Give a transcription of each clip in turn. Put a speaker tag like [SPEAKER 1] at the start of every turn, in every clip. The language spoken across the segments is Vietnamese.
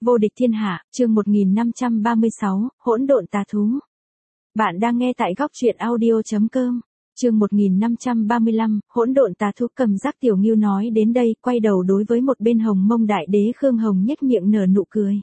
[SPEAKER 1] Vô địch thiên hạ, chương 1536, hỗn độn tà thú. Bạn đang nghe tại góc truyện audio.com. Chương 1535, hỗn độn tà thú. Cầm Giác Tiểu Ngưu nói đến đây, quay đầu đối với một bên Hồng Mông đại đế Khương Hồng nhếch miệng nở nụ cười.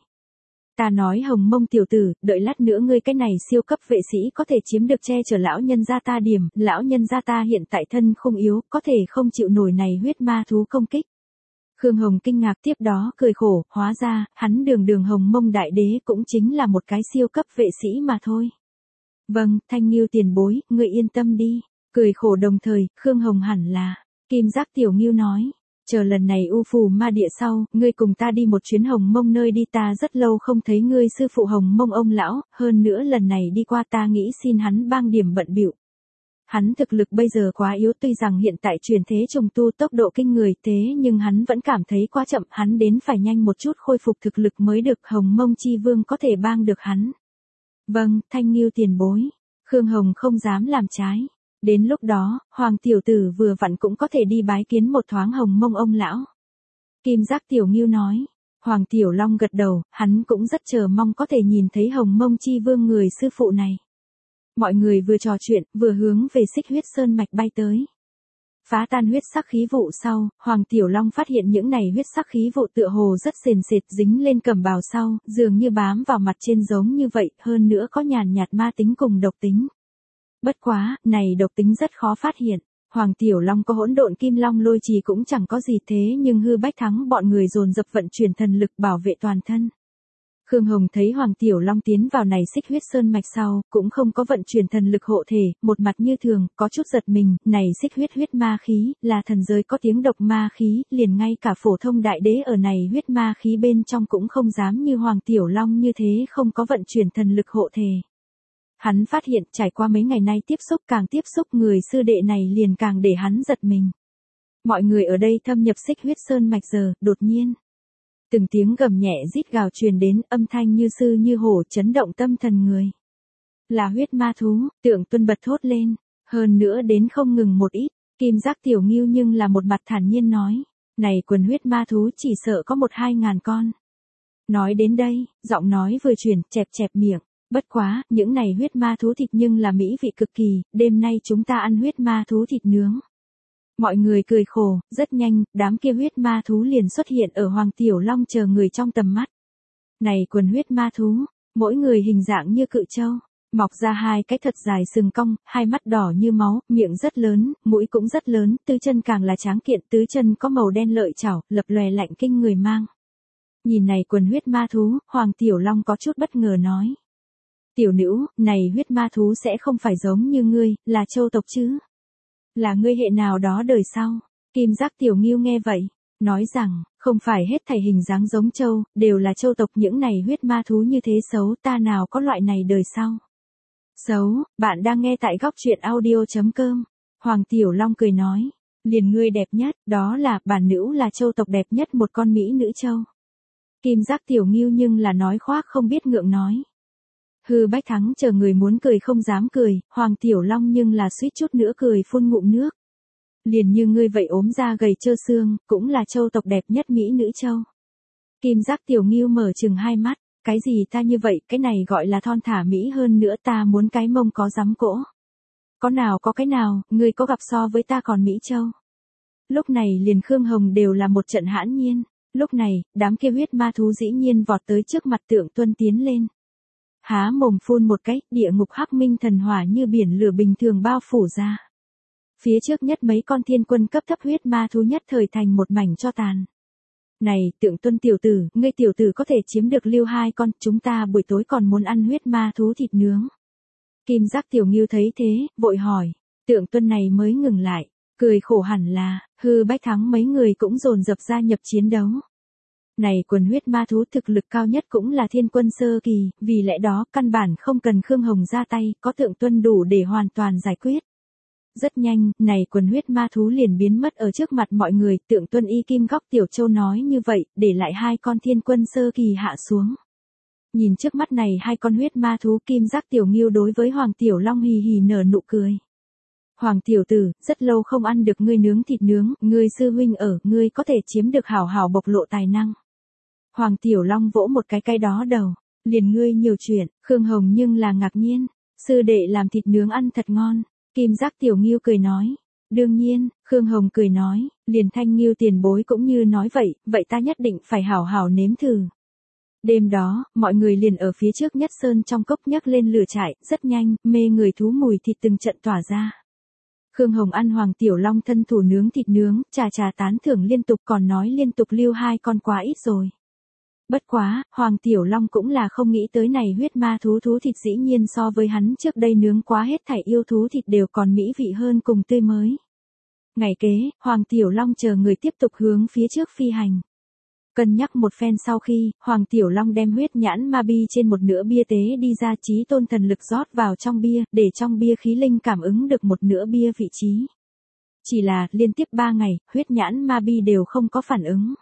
[SPEAKER 1] Ta nói Hồng Mông tiểu tử, đợi lát nữa ngươi cái này siêu cấp vệ sĩ có thể chiếm được che chở lão nhân gia ta điểm, lão nhân gia ta hiện tại thân không yếu, có thể không chịu nổi này huyết ma thú công kích. Khương Hồng kinh ngạc, tiếp đó cười khổ, hóa ra, hắn đường Hồng Mông đại đế cũng chính là một cái siêu cấp vệ sĩ mà thôi. Vâng, Thanh Ngưu tiền bối, ngươi yên tâm đi. Cười khổ đồng thời, Khương Hồng hẳn là, Kim Giác Tiểu Ngưu nói, chờ lần này U Phù Ma Địa sau, ngươi cùng ta đi một chuyến Hồng Mông nơi đi, ta rất lâu không thấy ngươi sư phụ Hồng Mông ông lão, hơn nữa lần này đi qua ta nghĩ xin hắn bang điểm bận bịu. Hắn thực lực bây giờ quá yếu, tuy rằng hiện tại truyền thế trùng tu tốc độ kinh người thế nhưng hắn vẫn cảm thấy quá chậm, hắn đến phải nhanh một chút khôi phục thực lực mới được, Hồng Mông chi vương có thể bang được hắn. Vâng, Thanh Ngưu tiền bối. Khương Hồng không dám làm trái. Đến lúc đó, Hoàng tiểu tử vừa vặn cũng có thể đi bái kiến một thoáng Hồng Mông ông lão. Kim Giác Tiểu Ngưu nói. Hoàng Tiểu Long gật đầu, hắn cũng rất chờ mong có thể nhìn thấy Hồng Mông chi vương người sư phụ này. Mọi người vừa trò chuyện, vừa hướng về Xích Huyết Sơn mạch bay tới. Phá tan huyết sắc khí vụ sau, Hoàng Tiểu Long phát hiện những này huyết sắc khí vụ tựa hồ rất sền sệt dính lên cẩm bào sau, dường như bám vào mặt trên giống như vậy, hơn nữa có nhàn nhạt ma tính cùng độc tính. Bất quá, này độc tính rất khó phát hiện. Hoàng Tiểu Long có hỗn độn kim long lôi trì cũng chẳng có gì thế nhưng Hư Bách Thắng bọn người dồn dập vận chuyển thần lực bảo vệ toàn thân. Khương Hồng thấy Hoàng Tiểu Long tiến vào này Xích Huyết Sơn mạch sau, cũng không có vận chuyển thần lực hộ thể, một mặt như thường, có chút giật mình, này xích huyết ma khí, là thần giới có tiếng độc ma khí, liền ngay cả phổ thông đại đế ở này huyết ma khí bên trong cũng không dám như Hoàng Tiểu Long như thế không có vận chuyển thần lực hộ thể. Hắn phát hiện trải qua mấy ngày nay tiếp xúc người sư đệ này liền càng để hắn giật mình. Mọi người ở đây thâm nhập Xích Huyết Sơn mạch giờ, đột nhiên. Từng tiếng gầm nhẹ rít gào truyền đến, âm thanh như sư như hổ chấn động tâm thần người. Là huyết ma thú, Tượng Tuân bật thốt lên, hơn nữa đến không ngừng một ít, Kim Giác Tiểu Ngưu nhưng là một mặt thản nhiên nói, này quần huyết ma thú chỉ sợ có 1-2 ngàn con. Nói đến đây, giọng nói vừa chuyển, chẹp miệng, bất quá, những này huyết ma thú thịt nhưng là mỹ vị cực kỳ, đêm nay chúng ta ăn huyết ma thú thịt nướng. Mọi người cười khổ, rất nhanh, đám kia huyết ma thú liền xuất hiện ở Hoàng Tiểu Long chờ người trong tầm mắt. Này quần huyết ma thú, mỗi người hình dạng như cự trâu, mọc ra 2 cái thật dài sừng cong, 2 mắt đỏ như máu, miệng rất lớn, mũi cũng rất lớn, tứ chân càng là tráng kiện, tứ chân có màu đen lợi chảo, lập lòe lạnh kinh người mang. Nhìn này quần huyết ma thú, Hoàng Tiểu Long có chút bất ngờ nói. Tiểu nữ, này huyết ma thú sẽ không phải giống như ngươi, là châu tộc chứ? Là ngươi hệ nào đó đời sau? Kim Giác Tiểu Ngưu nghe vậy, nói rằng, không phải hết thảy hình dáng giống châu, đều là châu tộc, những này huyết ma thú như thế xấu, ta nào có loại này đời sau. Xấu, bạn đang nghe tại góc truyện audio.com. Hoàng Tiểu Long cười nói, liền ngươi đẹp nhất, đó là, bản nữ là châu tộc đẹp nhất một con mỹ nữ châu. Kim Giác Tiểu Ngưu nhưng là nói khoác không biết ngượng nói. Hư Bách Thắng chờ người muốn cười không dám cười, Hoàng Tiểu Long nhưng là suýt chút nữa cười phun ngụm nước. Liền như ngươi vậy ốm da gầy trơ xương, cũng là châu tộc đẹp nhất mỹ nữ châu. Kim Giác Tiểu Ngưu mở trừng 2 mắt, cái gì ta như vậy, cái này gọi là thon thả mỹ hơn nữa, ta muốn cái mông có rắm cỗ. Có cái nào, ngươi có gặp so với ta còn mỹ châu. Lúc này liền Khương Hồng đều là một trận hãn nhiên, lúc này, đám kia huyết ma thú dĩ nhiên vọt tới trước mặt Tượng Tuân tiến lên. Há mồm phun một cái, địa ngục hắc minh thần hỏa như biển lửa bình thường bao phủ ra. Phía trước nhất mấy con thiên quân cấp thấp huyết ma thú nhất thời thành một mảnh tro tàn. Này, Tượng Tuân tiểu tử, ngươi tiểu tử có thể chiếm được lưu 2 con, chúng ta buổi tối còn muốn ăn huyết ma thú thịt nướng. Kim Giác Tiểu Ngưu thấy thế, vội hỏi, Tượng Tuân này mới ngừng lại, cười khổ hẳn là, Hư Bách Thắng mấy người cũng dồn dập gia nhập chiến đấu. Này quần huyết ma thú thực lực cao nhất cũng là thiên quân sơ kỳ, vì lẽ đó căn bản không cần Khương Hồng ra tay, có Tượng Tuân đủ để hoàn toàn giải quyết. Rất nhanh, này quần huyết ma thú liền biến mất ở trước mặt mọi người, Tượng Tuân y kim góc Tiểu Châu nói như vậy, để lại 2 con thiên quân sơ kỳ hạ xuống. Nhìn trước mắt này 2 con huyết ma thú, Kim Giác Tiểu Ngưu đối với Hoàng Tiểu Long hì hì nở nụ cười. Hoàng tiểu tử, rất lâu không ăn được ngươi nướng thịt nướng, ngươi sư huynh ở, ngươi có thể chiếm được hảo hảo bộc lộ tài năng. Hoàng Tiểu Long vỗ một cái đó đầu, liền ngươi nhiều chuyện, Khương Hồng nhưng là ngạc nhiên, sư đệ làm thịt nướng ăn thật ngon, Kim Giác Tiểu Ngưu cười nói. Đương nhiên, Khương Hồng cười nói, liền Thanh Ngưu tiền bối cũng như nói vậy, vậy ta nhất định phải hảo hảo nếm thử. Đêm đó, mọi người liền ở phía trước nhất sơn trong cốc nhấc lên lửa trại, rất nhanh, mê người thú mùi thịt từng trận tỏa ra. Khương Hồng ăn Hoàng Tiểu Long thân thủ nướng thịt nướng, trà tán thưởng liên tục còn nói liên tục lưu 2 con quá ít rồi. Bất quá, Hoàng Tiểu Long cũng là không nghĩ tới này huyết ma thú thịt dĩ nhiên so với hắn trước đây nướng quá hết thảy yêu thú thịt đều còn mỹ vị hơn cùng tươi mới. Ngày kế, Hoàng Tiểu Long chờ người tiếp tục hướng phía trước phi hành. Cân nhắc một phen sau khi, Hoàng Tiểu Long đem huyết nhãn ma bi trên một nửa bia tế đi ra chí tôn thần lực rót vào trong bia, để trong bia khí linh cảm ứng được một nửa bia vị trí. Chỉ là, liên tiếp 3 ngày, huyết nhãn ma bi đều không có phản ứng.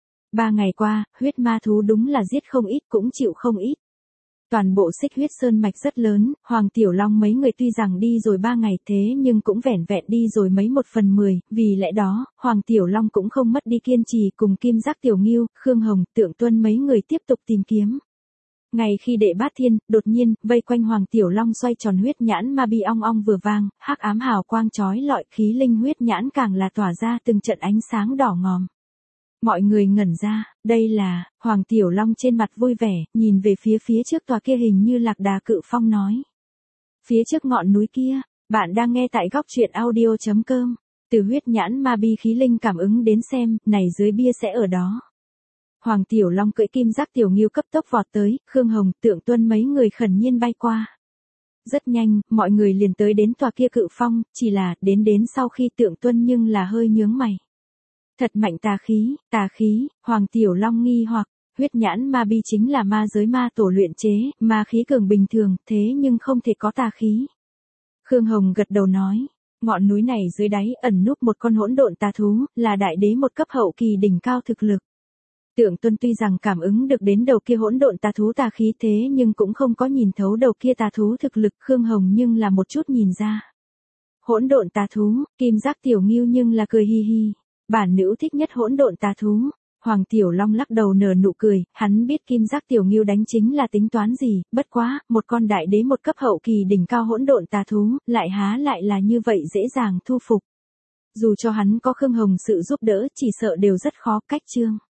[SPEAKER 1] 3 ngày qua, huyết ma thú đúng là giết không ít cũng chịu không ít. Toàn bộ Xích Huyết Sơn mạch rất lớn, Hoàng Tiểu Long mấy người tuy rằng đi rồi 3 ngày thế nhưng cũng vẻn vẹn đi rồi mấy 1/10, vì lẽ đó, Hoàng Tiểu Long cũng không mất đi kiên trì cùng Kim Giác Tiểu Ngưu, Khương Hồng, Tượng Tuân mấy người tiếp tục tìm kiếm. Ngày khi đệ bát thiên, đột nhiên, vây quanh Hoàng Tiểu Long xoay tròn huyết nhãn ma bi ong ong vừa vang, hắc ám hào quang chói lọi khí linh huyết nhãn càng là tỏa ra từng trận ánh sáng đỏ ngòm. Mọi người ngẩn ra, đây là, Hoàng Tiểu Long trên mặt vui vẻ, nhìn về phía trước tòa kia hình như lạc đà cự phong nói. Phía trước ngọn núi kia, bạn đang nghe tại góc truyện audio.com, từ huyết nhãn ma bi khí linh cảm ứng đến xem, này dưới bia sẽ ở đó. Hoàng Tiểu Long cưỡi Kim Giác Tiểu Ngưu cấp tốc vọt tới, Khương Hồng, Tượng Tuân mấy người khẩn nhiên bay qua. Rất nhanh, mọi người liền tới đến tòa kia cự phong, chỉ là, đến sau khi Tượng Tuân nhưng là hơi nhướng mày. Thật mạnh tà khí, Hoàng Tiểu Long nghi hoặc, huyết nhãn ma bi chính là ma giới ma tổ luyện chế, ma khí cường bình thường, thế nhưng không thể có tà khí. Khương Hồng gật đầu nói, ngọn núi này dưới đáy ẩn núp một con hỗn độn tà thú, là đại đế một cấp hậu kỳ đỉnh cao thực lực. Tượng Tuân tuy rằng cảm ứng được đến đầu kia hỗn độn tà thú tà khí thế nhưng cũng không có nhìn thấu đầu kia tà thú thực lực, Khương Hồng nhưng là một chút nhìn ra. Hỗn độn tà thú, Kim Giác Tiểu Ngưu nhưng là cười hi hi. Bản nữ thích nhất hỗn độn tà thú. Hoàng Tiểu Long lắc đầu nở nụ cười, hắn biết Kim Giác Tiểu Ngưu đánh chính là tính toán gì, bất quá, một con đại đế một cấp hậu kỳ đỉnh cao hỗn độn tà thú, lại há lại là như vậy dễ dàng thu phục. Dù cho hắn có Khương Hồng sự giúp đỡ, chỉ sợ đều rất khó cách chương.